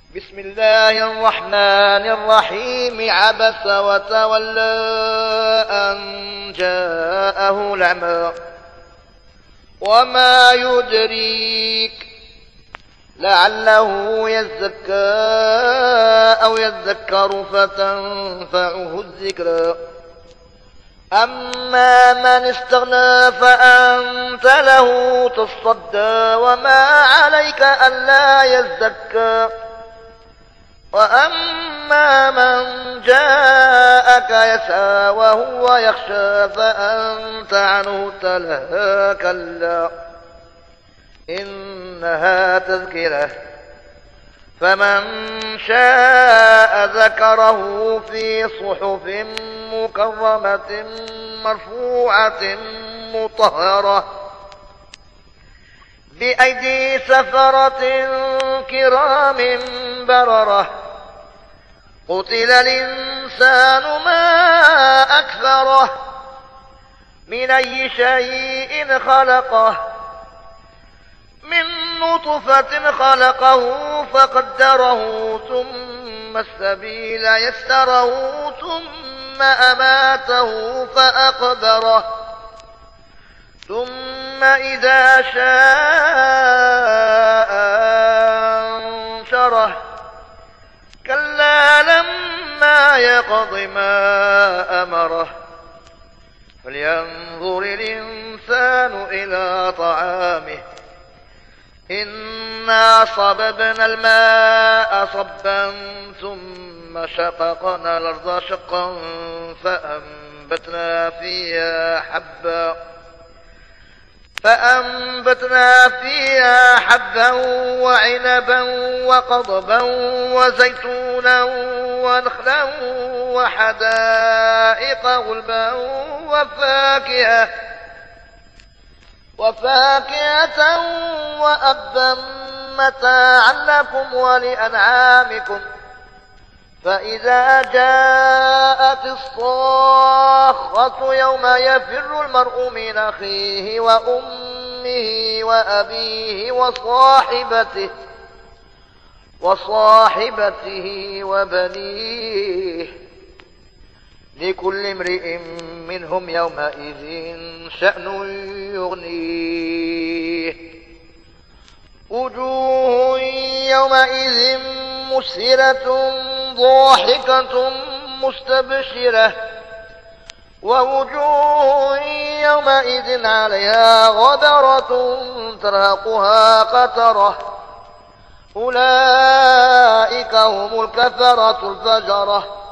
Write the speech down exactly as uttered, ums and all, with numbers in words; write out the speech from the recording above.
بسم الله الرحمن الرحيم. عبس وتولى أن جاءه الأعمى وما يدريك لعله يزكى أو يذكر فتنفعه الذكرى. أما من استغنى فأنت له تصدى وما عليك ألا يزكى. وأما من جاءك يسعى وهو يخشى فأنت عنه تلهى كلا إنها تذكرة فمن شاء ذكره في صحف مكرمة مرفوعة مطهرة بأيدي سفرة كرام بررة. قتل الإنسان ما أكفره من أي شيء خلقه من نطفة خلقه فقدره ثم السبيل يسره ثم أماته فأقبره ثم إذا شاء أنشره كلا لما يقض ما أمره. فلينظر الإنسان إلى طعامه إنا صببنا الماء صبا ثم شققنا الأرض شقا فأنبتنا فيها حبا فأنبتنا فيها حبا وعنبا وقضبا وزيتونا ونخلا وحدائق غلبا وفاكهة وفاكهة وأبا متاعا لكم ولأنعامكم. فإذا جاءت الصاخة يوم يفر المرء من أخيه وأمه وأبيه وصاحبته وصاحبته وبنيه لكل امرئ منهم يومئذ شأن يغنيه. وجوه يومئذ مسفرة ضاحكة مستبشرة ووجوه يومئذ عليها غبرة ترهقها قترة أولئك هم الكفرة الفجرة